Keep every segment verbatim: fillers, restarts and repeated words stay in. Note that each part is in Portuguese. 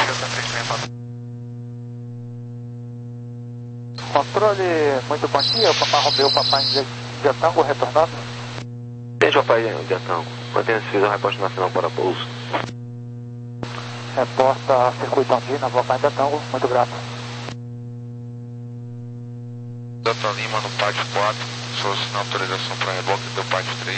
Controle, muito bom dia, o Papai Romeu, Papai India Tango, retornando. Desde o Papai India Tango, mantenha-se fiz um reporte nacional para pouso. Reporta circuito Andina, Papai India Tango, muito grato. Delta Lima no pátio quatro, solicitando autorização para reboque do pátio três.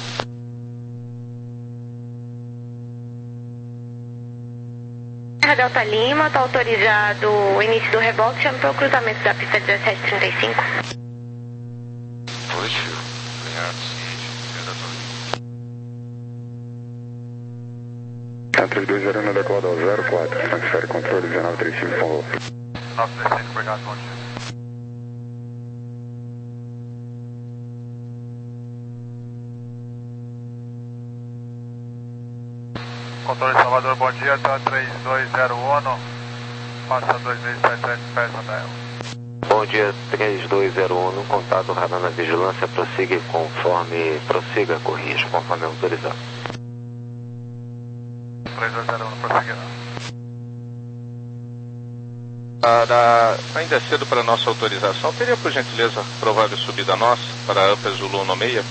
Delta Lima, está autorizado o início do reboque, chama para o cruzamento da pista dezessete trinta e cinco. Positivo. Obrigado, ciente. Delta Lima. três dois zero um decolado ao zero quatro, transfere controle dezenove trinta e cinco, por favor. nove três cinco, obrigado, bom dia. Controle de Salvador, bom dia, tá três dois zero um, passa dois mil e setecentos pés na Dela. Bom dia, três dois zero um, contato radar na vigilância, prossiga conforme, prossiga, corrija, conforme autorizado. três dois zero um, prosseguindo. Para, ainda é cedo para nossa autorização, teria por gentileza provável subida nossa para Upper Zulu no meia?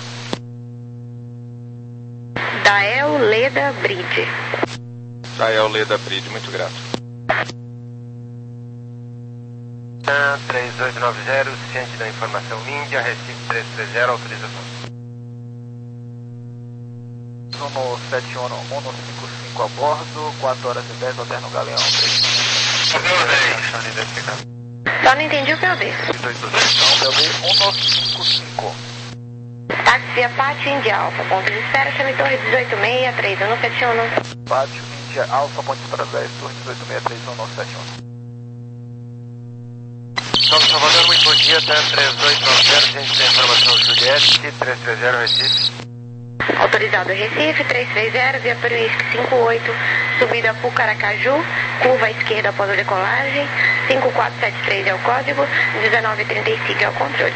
Dael Leda Bridge. Dael Leda Bridge, muito grato. três oito nove zero, ciente da informação Índia, Recife três três zero, autorização. Sumo sete um um cinco cinco a bordo, quatro horas e dez, alterno Galeão três. Só não entendi o P O B. P O B um cinco cinco. Táxi via Pátio Índia Alfa, ponto de espera, chame Torre dezoito seis três um sete um. Pátio Índia Alfa, ponto de espera dez, Torre dezoito seis três um sete um. São Salvador, muito bom dia, tá três oito nove zero, ciente da informação Juliette, três três zero, Recife. Autorizado Recife, três três zero, via Peruísque cinco oito, subida Pucaracaju, curva à esquerda após a decolagem, cinco quatro sete três é o código, dezenove trinta e cinco é o controle.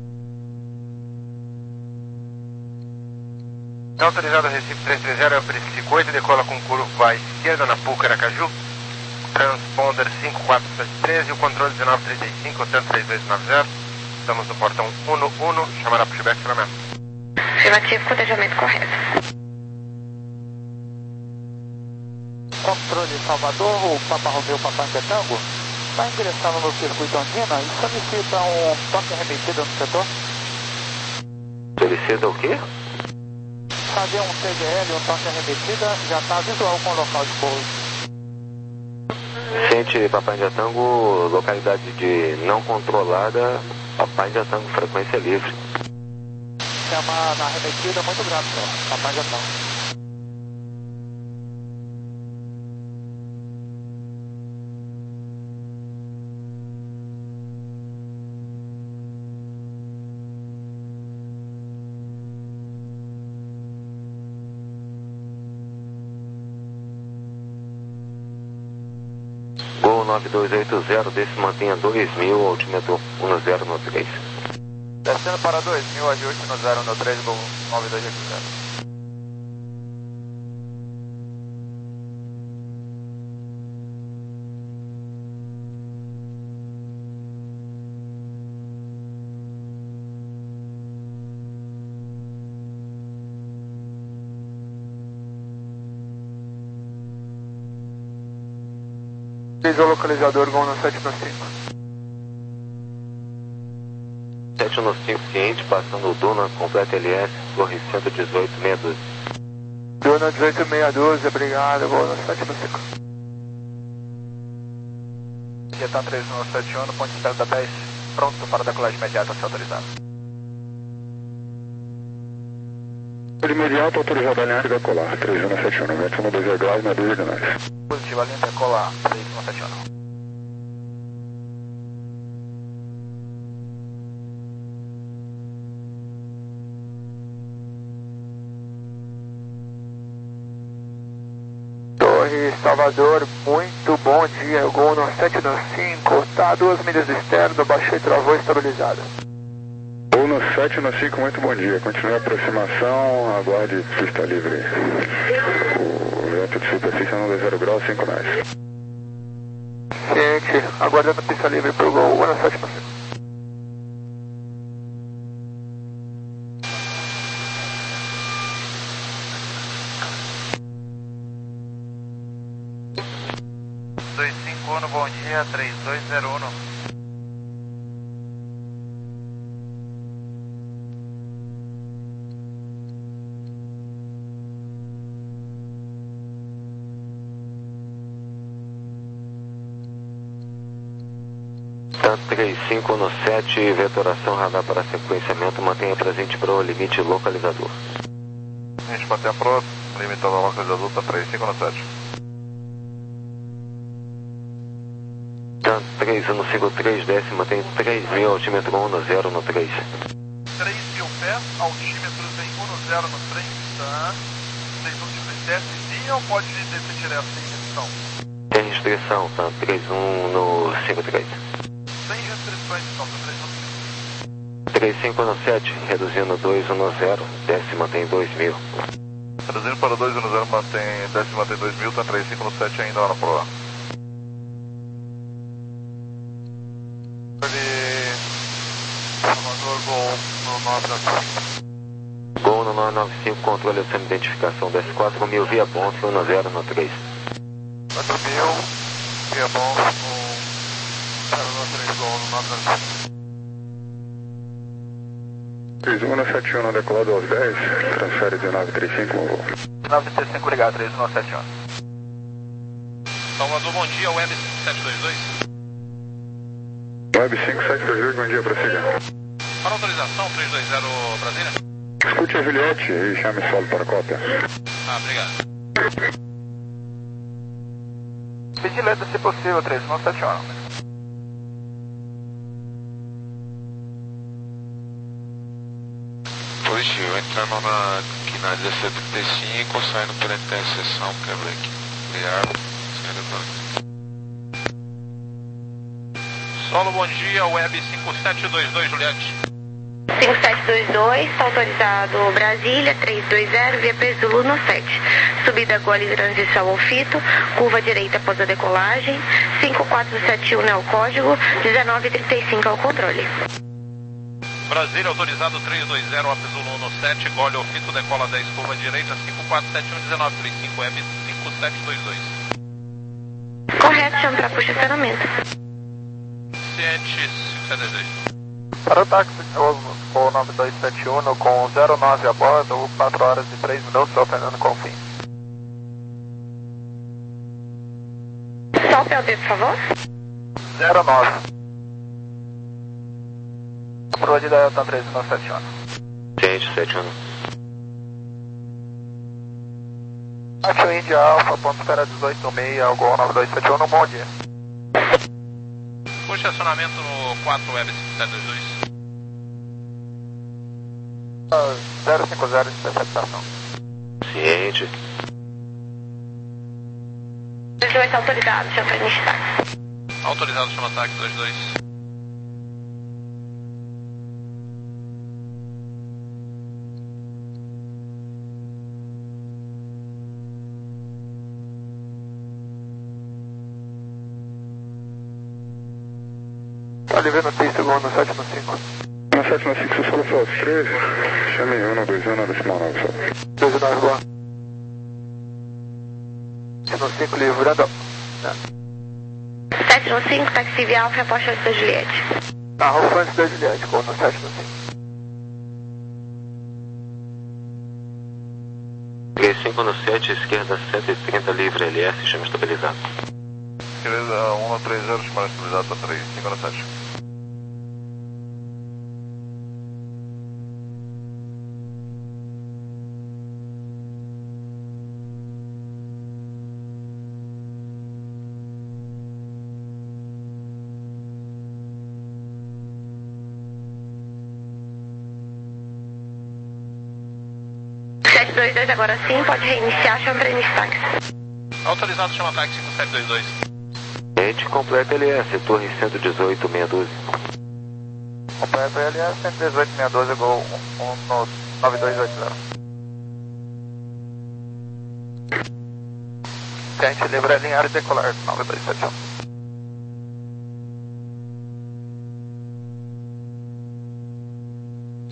Está autorizado Recife três três zero, é o Peruísque cinco oito, decola com curva à esquerda na Pucaracaju, transponder cinco quatro sete três e o controle dezenove trinta e cinco, tanto três dois nove zero, estamos no portão um um, chamará para o Chibete Flamento. Afirmativo, cotejamento correto. Controle Salvador, o Papa Romeu, Papai India Tango, está ingressando no circuito Andina e solicita um toque arremetido no setor. Solicita o quê? Fazer um C G L, um toque arremetida, já está visual com o local de pouso. Ciente Papai India Tango, localidade de não controlada, Papai India Tango, frequência livre. Chama na arremetida, muito grato, senhor. Papai India Tango. Gol nove dois oito zero, desse mantenha dois mil, altímetro um zero no três. Descendo para dois mil, ajuste no zero no três, gol nove dois oito zero. Visual localizador, gol no sete no cinco. sete no cinco, ciente, passando o Duna, completa L S, Torre cento e dezoito, seis doze. Duna dezoito seis doze, obrigado, gol no sete no cinco. Jetão três um sete um, ponte de espera da dez, pronto para decolagem imediata, se autorizado. De imediato, autorizado a linha de decolar, três um sete um, vento um dois graus, na dúvida de nós. Positivo, a linha decolar, três um sete um. Torre Salvador, muito bom dia, gol no sete no cinco, tá a duas milhas do externo, baixei, travou, estabilizado. Gol no sete no cinco, muito bom dia, continue a aproximação, aguarde pista livre. O vento de superfície é um dois zero graus, cinco nós. pista livre para o Gol um sete nove cinco. dois cinco um, bom dia, três dois zero um. três cinco no sete, vetoração radar para sequenciamento, mantenha presente para o limite localizador. A gente mantém a pro, limitando a localizador para três cinco no sete. três um cinco três, desce, mantém três mil, altímetro um no zero no três. três mil pés, altímetros em um no zero no três, tá? três um cinco três, desce sim ou pode descer direto sem restrição? Tem restrição, tá? três um no cinco três. Sem restrições, então, para três um cinco. três cinco no sete, reduzindo dois um no zero, desce, mantém dois mil. Reduzindo para dois um no zero, mantém, desce, mantém dois mil, tá três cinco no sete ainda lá na prova. Ele... Salvador, Gol no nove nove cinco. Gol no nove nove cinco, controle sem identificação, desce quatro mil via ponte, um no zero no três. quatro mil, via bom, zero no três, Gol no nove nove cinco. três um sete um, decolado aos dez, transfere de nove três cinco, um voo. nove três cinco, obrigado, três um sete um. Salvador, bom dia, Web cinco sete dois dois. Web cinco sete dois dois, bom dia, prossiga. Para autorização, três dois zero Brasília. Escute a Juliette e chame solo para a cópia. Ah, obrigado. Vigilante, se possível, três um sete um. Positivo, entrando na, aqui na dezessete trinta e cinco, saindo pela interseção, quebrei aqui. Obrigado, saindo do Solo, bom dia, Web cinco sete dois dois, Juliette. cinco sete dois dois, está autorizado Brasília, três dois zero, via P Zulu no sete. Subida Gole e transição ao fito, curva direita após a decolagem, cinco quatro sete um é o código, dezenove trinta e cinco é o controle. Brasília, autorizado três dois zero, P Zulu no sete, Gole ao fito, decola dez, curva direita, cinco quatro sete um, dezenove trinta e cinco, Web cinco sete dois dois. Correto, chama para estacionamento. Ciente cinco sete dois dois. Para o táxi, o nove dois sete um, com zero nove a bordo, quatro horas e três minutos, São Fernando Confim. Só o P L D, por favor. zero nove. Prova de Delta três um sete um. Ciente sete um. Aqui Índia Alfa, ponto espera dezoito seis, Gol nove dois sete um, bom dia. Puxa acionamento no quatro Web cinco sete dois dois. zero cinco zero de interceptação. Ciente. dois dois autorizado, chama para iniciar. Autorizado, chama ataque dois dois. Tá livre notícia, Gol no sete no cinco. No sete no cinco, solo para os três, chame um dois um, decimal nove, só. dois nove, boa. No cinco, livrando. sete no cinco, táxi via Alfa, aposta da Juliette. Na rua antes da Juliette, Gol no sete no cinco. três cinco no sete, esquerda sete e trinta, livre L S, chama estabilizado. Beleza, um no três zero, chamar estabilizado para três cinco no sete. sete dois dois, agora sim, pode reiniciar, chama para iniciar. Autorizado, chama ataque cinco sete dois dois. Ciente, completa L S, torre cento e dezoito, meia dúzia. Completa L S, cento e dezoito, meia dúzia, Gol um no nove dois oito zero. Tente livre alinhar e decolar, nove dois sete um.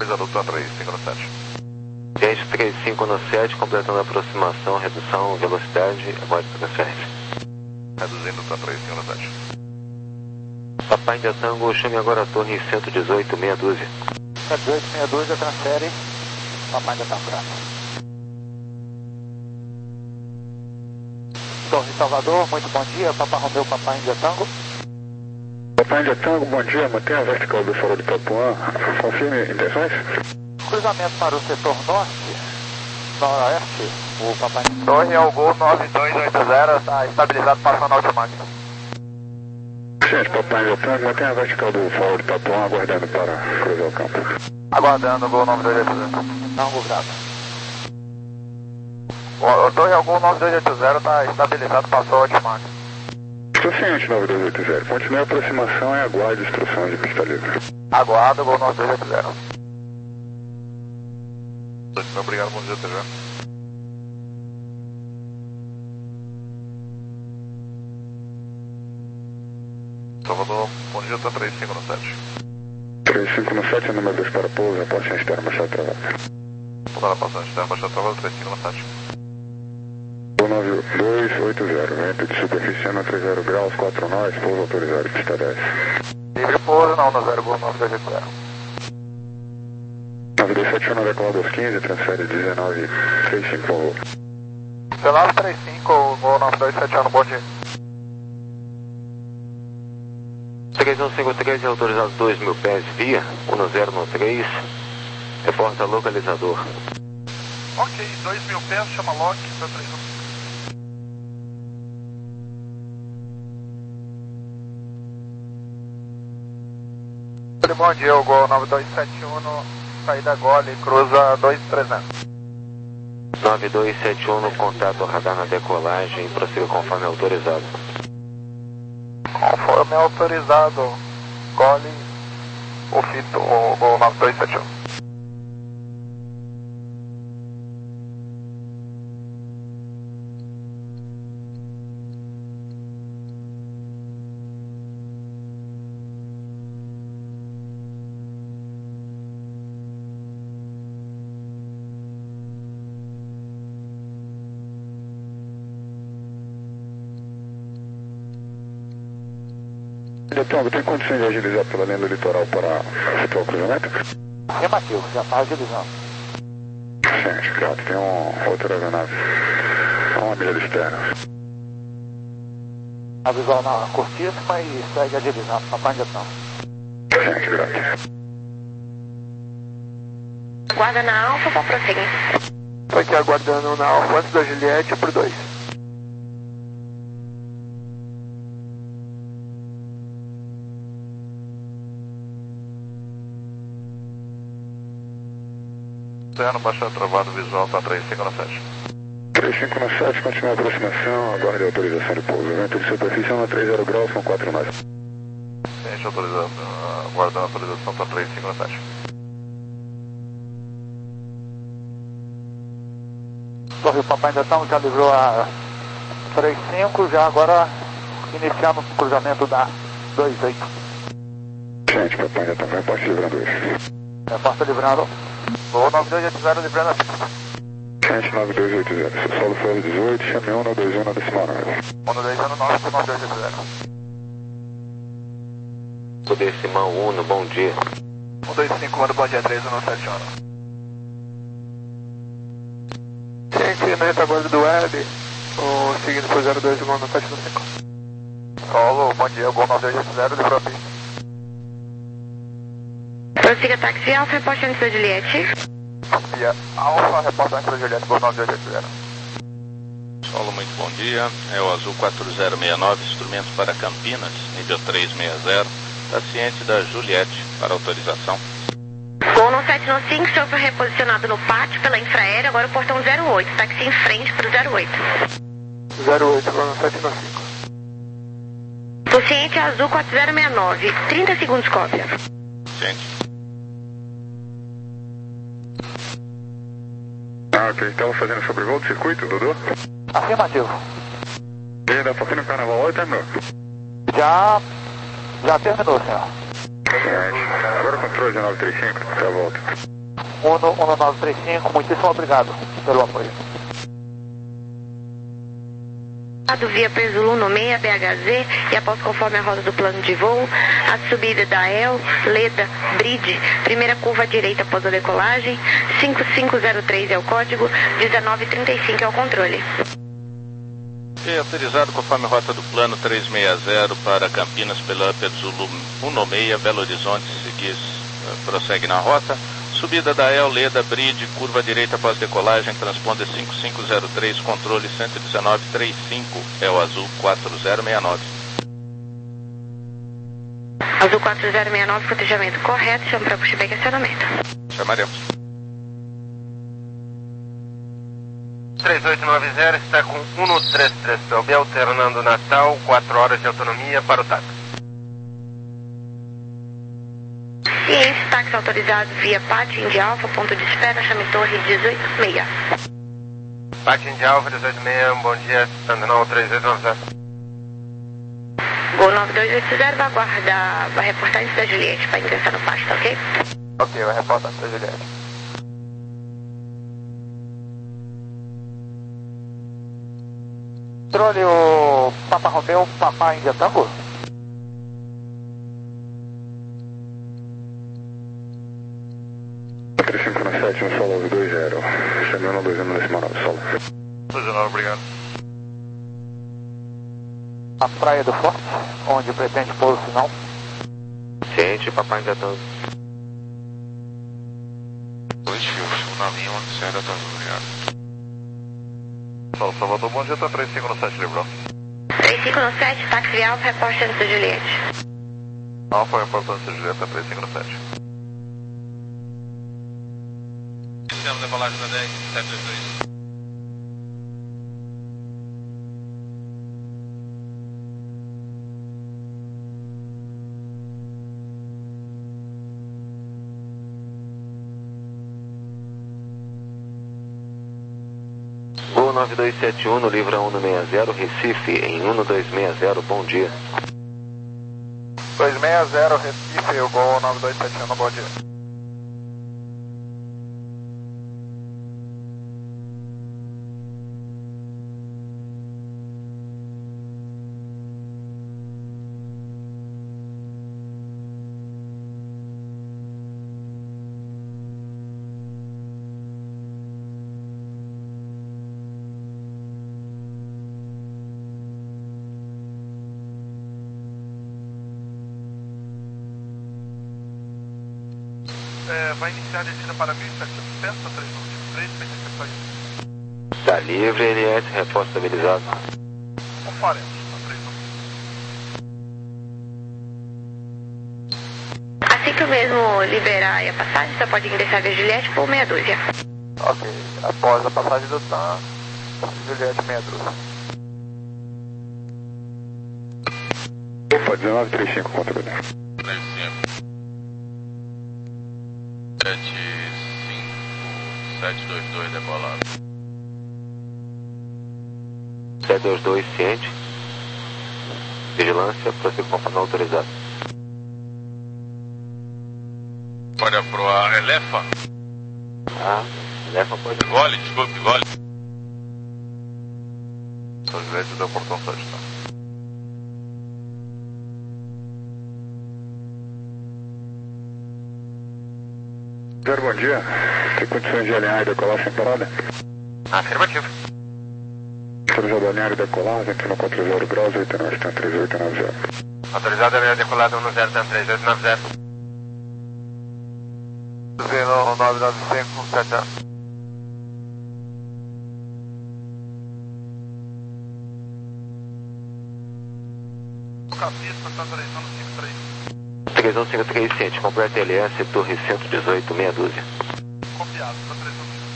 Adulto três cinco no sete. Gente três cinco no sete, completando a aproximação, redução, velocidade, aguarde transferência. Reduzindo para três cinco no sete. Papai India Tango, chame agora a torre cento e dezoito, meia dúzia. cento e dezoito, meia dúzia, transfere. Papai India Tango, graças. Torre Salvador, muito bom dia. Papai Romeu, Papai India Tango. Papai India Tango, bom dia. Mantenha a vertical do farol de Itapuã. Confirme intenções. Cruzamento para o setor norte, noroeste, o Papai India Tango. Torre ao gol nove dois oito zero, está estabilizado passando a automática. Gente, Papai India Tango, mantenha a vertical do farol de Itapuã, aguardando para cruzar o campo. Aguardando o gol nove dois oito zero. Tango, graças. O Torre ao gol nove dois oito zero está estabilizado, passou a automática. Estou ciente, nove dois oito zero. Continue a aproximação e aguarde instruções de pista livre. Aguardo o gol nove dois oito zero. Obrigado, bom dia, até já. Salvador, bom dia, tá três cinco no sete. três cinco no sete, número dois para pouso, aposta externa, baixada travada. Mudar a passagem externa, baixada travada, três cinco no sete. nove dois oito zero, vento de superfície ano trinta graus, quatro nós, pouso autorizado, pista dez. Livre pouso, não, no zero, gol nove dois oito zero. nove dois sete um, decola dois quinze, transfere dezenove trinta e cinco, por favor. dezenove trinta e cinco, gol nove dois sete um, bom dia. três um cinco três é autorizado dois mil pés via, um zero no três, reporta localizador. Ok, dois mil pés, chama lock, para três um cinco. Bom dia, o gol nove dois sete um, no saída gole, cruza dois trezentos. nove dois sete um no contato radar na decolagem, prossiga conforme autorizado. Conforme autorizado, gole, o fito, o gol nove dois sete um. Então, tem condições de agilizar pela linha do litoral para efetuar o cruzamento? Afirmativo, já está agilizando. Sim, claro, tem um outra aeronave a uma milha de externo. A visual na cortíssima e segue agilizando, Papai India Tango. Sim, graças. Guarda na Alfa para prosseguir. Estou aqui aguardando na Alfa antes da Juliette por dois. Externo, baixada travada, visual, tá três cinco no sete. três cinco no sete, continua a aproximação, aguarde a autorização de pouso. Vento de superfície ano trinta graus, são quatro nós. Gente, autorizando, aguardando a autorização, tá três cinco no sete. Torre Papai India Tango já livrou a três cinco, já agora iniciando o cruzamento da dois oito. Gente, Papai India Tango, reporte livrando hoje. Reporta livrando. Gol nove dois oito zero, livrando a pista. Gente, nove dois oito zero, solo F dezoito, chame um no dois um na decimal nove. um dois um nove, nove dois oito zero. O decimal um, bom dia. um dois cinco um, bom dia, três um sete um. Gente, na retaguarda do web, o seguindo por zero dois um sete cinco. Solo, bom dia, gol nove dois oito zero, livrou a pista. Prossiga táxi Alfa, reporte antes da Juliette. Via Alfa, reporta antes da Juliette, gol nove dois oito zero. Solo, muito bom dia. É o Azul quatro zero seis nove, instrumentos para Campinas, nível três seis zero. Está ciente da Juliette para autorização. Gol no sete no cinco, senhor foi reposicionado no pátio pela infraérea, agora o portão zero oito, táxi em frente para o zero oito. zero oito, gol no sete no cinco. O ciente é Azul quatro zero seis nove, trinta segundos cópia. Ciente. Ah, ok, estava fazendo sobrevoo do circuito, Dodô? Afirmativo. E ainda passando no carnaval ou terminou? Já, já terminou, senhor. Certo. Agora controle de nove três cinco, até a volta. Uno, Uno nove três cinco, muitíssimo obrigado pelo apoio. Via Peso Uno seis B H Z e após conforme a rota do plano de voo, a subida da El, Leda, Bridge, primeira curva à direita após a decolagem, cinco cinco zero três é o código, dezenove trinta e cinco é o controle. E autorizado conforme a rota do plano trezentos e sessenta para Campinas pela Petzulu um seis, Belo Horizonte, seguir, prossegue na rota. Subida da El, Leda, Bridge, curva direita após decolagem, transponder cinco cinco zero três, controle cento e dezenove trinta e cinco, é o azul quatro zero seis nove. Azul quatro zero seis nove, cotejamento correto, chama para pushback e acionamento. Chamaremos. três oito nove zero está com um três três P, alternando Natal, quatro horas de autonomia para o táxi. Ciência, táxi autorizado via Pátio de Alfa, ponto de espera, chame Torre dezoito seis. Pátio de Alfa, dezoito seis, bom dia, Sandinol três oito nove zero. Gol nove dois oito zero, vai aguardar, vai reportar antes da Juliette para ingressar no pátio, tá ok? Ok, vai reportar antes da Juliette. Controle o Papa Romeu, Papa Índia Tango. três cinco sete, no solo dois zero. Chegando dois zero decimal nove, solo. dois zero nove, obrigado. A Praia do Forte, onde pretende pôr o sinal. Ciente, papai ainda tanto. dois fios, um na linha, um Serra Tango, obrigado. Solo Salvador, bom dia, tá três cinco sete, livrou. três cinco sete, táxi Alfa, reporte antes da Juliette. Alfa, reportando se Julieta, três cinco sete. Iniciamos a decolagem da dez sete dois dois. Gol nove dois sete um no Livra um seis zero, Recife, em um dois seis zero, bom dia. dois seis zero, Recife, o Gol nove dois sete um, bom dia. É, vai iniciar a descida para mil e setecentos pés, para três nove três, tem recepção aí. Tá livre, L S, repórter estabilizado. Confaremos, para três nove. Assim que eu mesmo liberar a passagem, você pode ingressar via Juliette por meia dúzia. Ok, após a passagem do T A M, Juliette meia dúzia. Opa, dezenove trinta e cinco, controle. três cinco sete cinco sete dois dois, decolado. sete dois dois, ciente. Vigilância, prossiga conforme autorizado. Olha pro a Elefa. Ah, leva, pode. Gole, desculpe, gole. São Juliette deu portão sete, tá? Zero, bom dia. Tem condições de alinhar e decolar sem parada? Afirmativo. Autorizado a alinhar e decolar, entra no quatro zero graus, oito nove três oito nove zero. Autorizado a alinhar decolado um zero três oito nove zero. zero nove nove cinco sete zero. Capista, tá três um cinco três. três um cinco três, ciente. Completa L S, Torre cento e dezoito, meia dúzia. Copiado, tá três um cinco.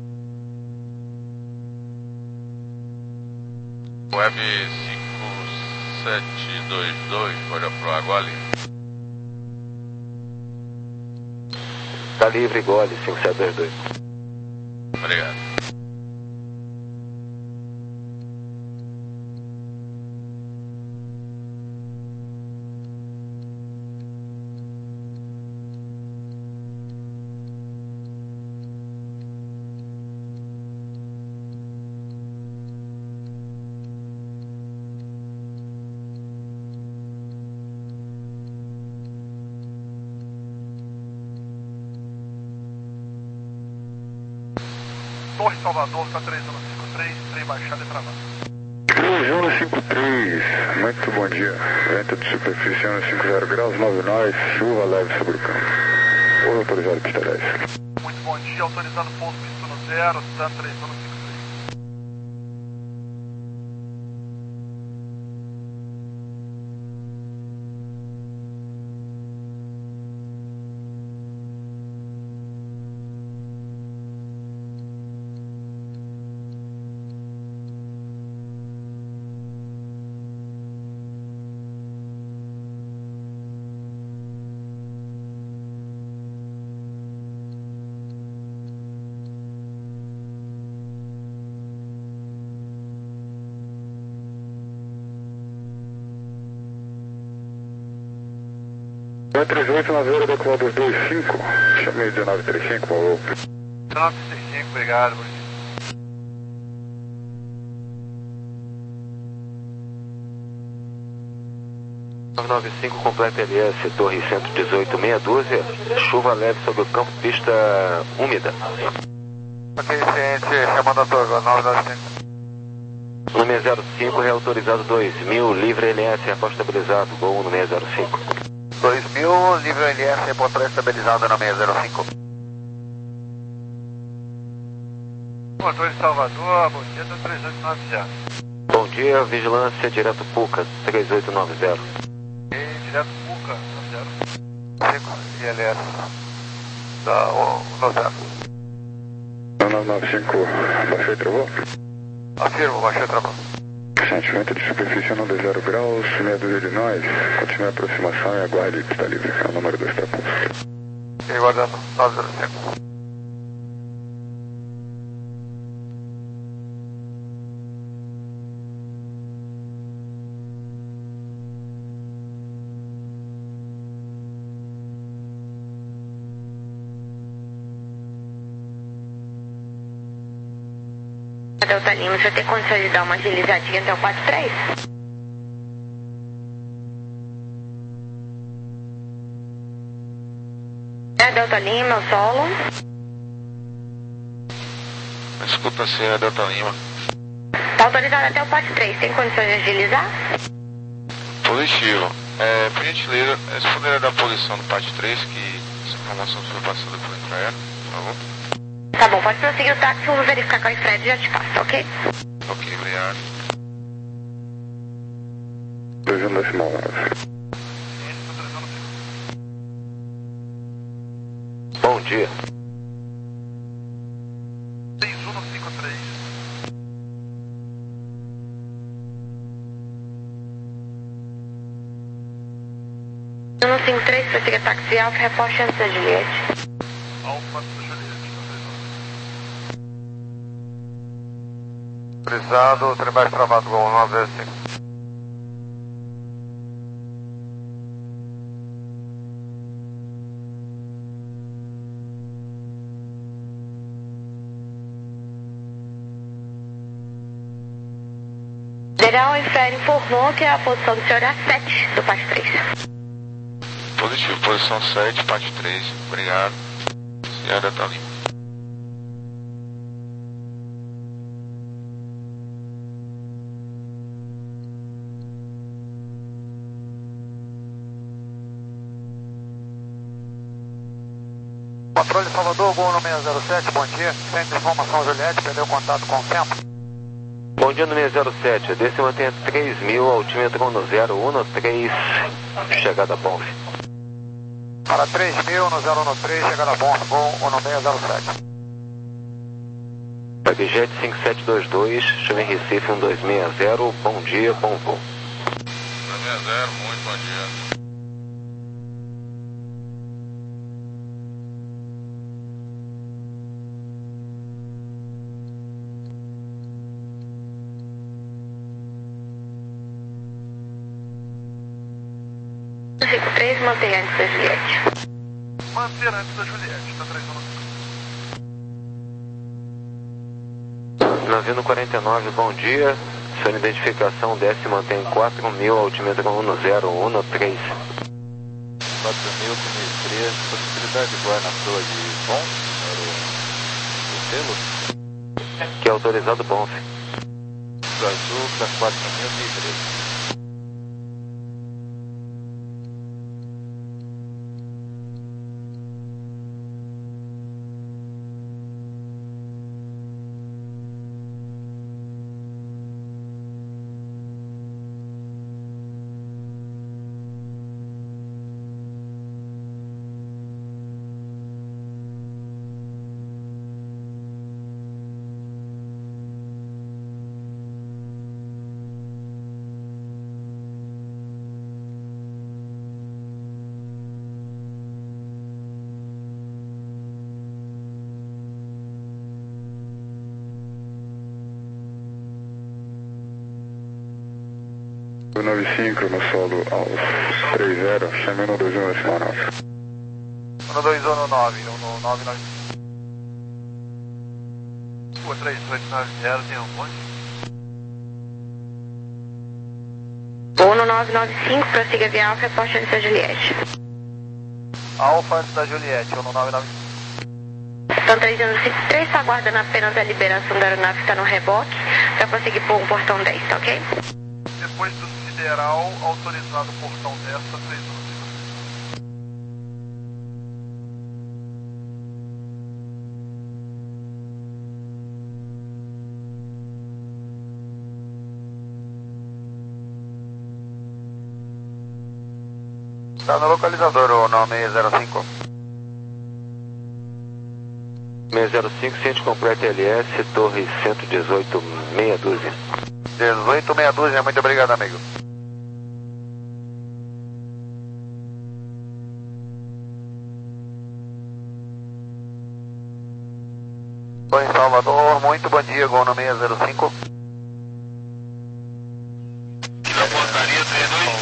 Web cinco sete dois dois, olha pro água ali. Tá livre, gole, cinco sete dois dois. Obrigado. Torre Salvador, está três um cinco três, trem baixado e travado. três um cinco três, muito bom dia. Vento de superfície um cinco zero graus, nove nós, chuva leve sobre o campo. Pouso autorizado, pista dez. Muito bom dia, autorizado pouso pista no zero, Sun três um cinco três. três oito nove zero, decolado dos dois cinco, chamei dezenove trinta e cinco, falou. dezenove trinta e cinco, obrigado, bom dia. nove nove cinco, completa L S, torre cento e dezoito, meia dúzia, chuva leve sobre o campo, pista úmida. Ok, ciente, chamando a torre, nove nove cinco. No seis zero cinco, reautorizado dois mil, livre L S, reposto estabilizado, gol no seis zero cinco. dois mil, livre L S, reportar estabilizado na seis zero cinco. Motor de Salvador, bom dia, está três oito nove zero. Bom dia, vigilância, direto Puca, três oito nove zero. E direto Puca, nove zero. cinco, I L S, da nove zero. nove nove cinco, baixou e travou? Afirmo, baixou e travou. Sentimento de superfície um dois zero graus, meia dúzia de nós, continue a aproximação e aguarde que está livre, é o número dois está posto. E guardando, nove zero cinco. Delta Lima, você tem condições de dar uma agilizadinha até o quatro três? É Delta Lima, o solo. Escuta se é Delta Lima. Tá autorizado até o quatro três, tem condições de agilizar? Positivo. É, por gentileza, se puder dar a posição do parte três, que essa informação foi passada por infraero, por favor. Tá bom, pode prosseguir o táxi, vou verificar com o Fred e já te passo, ok? Ok, obrigado. dois um decimal nove. Bom dia. três um cinco três. um cinco três, prossiga táxi Alfa, reposte antes da Juliette. Alfa Juliette. Autorizado, trem baixo travado, gol nove zero cinco. Federal, o Infraero informou que a posição do senhor é a sete do parte três. Positivo, posição sete, parte três, obrigado. E a Delta Lima. Controle Salvador, gol no seis zero sete, bom dia. Centro de informação Juliette, perdeu contato com o tempo. Bom dia no seis zero sete, desce mantenha três mil, altímetro no zero um três, chegada a Bonf. Para três mil no zero um três, chegada a Bonf, gol no seis zero sete. Webjet cinco sete dois dois, chama em Recife um dois seis zero, bom dia, bom voo. seis zero, muito bom dia. cinco três, mantenha antes da Juliette. Manter antes da Juliette, tá três um. Navio quarenta e nove, bom dia. Sua identificação desce e mantém quatro mil, altímetro um zero um três. quatro mil, três, possibilidade de voar na proa de bom, o selo? Que é autorizado bom. Pro azul para quatro mil e três. nove cinco no solo aos três zero, chamando um dois um da Manaus. um dois um no nove, no nove nove. Rua três oito nove zero, tem um ponte? um nove nove cinco, prossiga via Alfa, reposte antes da Juliette. Alfa antes da Juliette, um nove nove cinco. Então três um cinco três, está aguardando apenas a liberação da aeronave que está no reboque, para prosseguir por um portão dez, tá ok? Depois do sideral, autorizado portão dez, tá três um cinco. Tá no localizador o nome seis zero cinco. seis zero cinco, ciente completo L S, torre cento e dezoito, meia dúzia. dezoito, meia dúzia, muito obrigado, amigo. Estou em Salvador, muito bom dia, Gol no seis zero cinco. Na portaria três dois.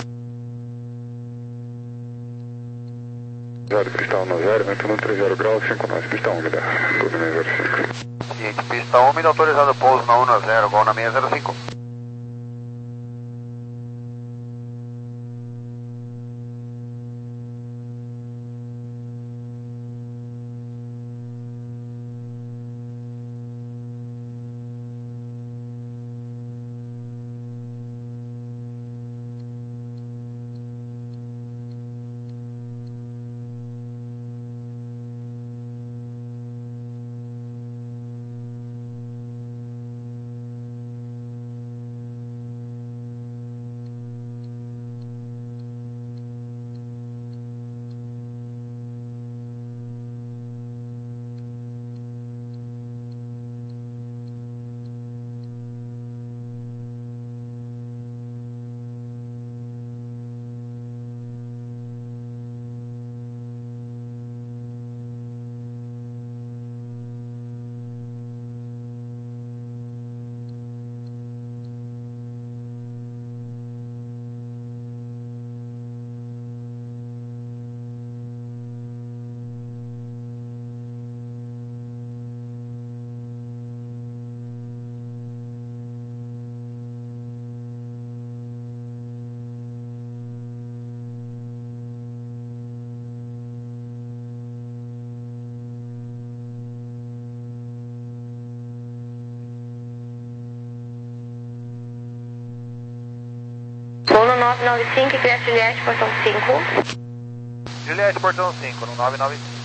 Zero, pista um no zero, vento no três zero graus, cinco nove, pista um, líder. Gol no seis zero cinco. Seguinte, pista um, autorizado pouso na um zero, Gol na seis zero cinco. um nove nove cinco, Criança Juliette, portão cinco. Juliette, portão cinco, no nove nove cinco.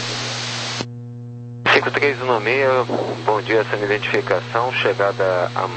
cinco três um seis, bom dia, essa é a minha identificação, chegada a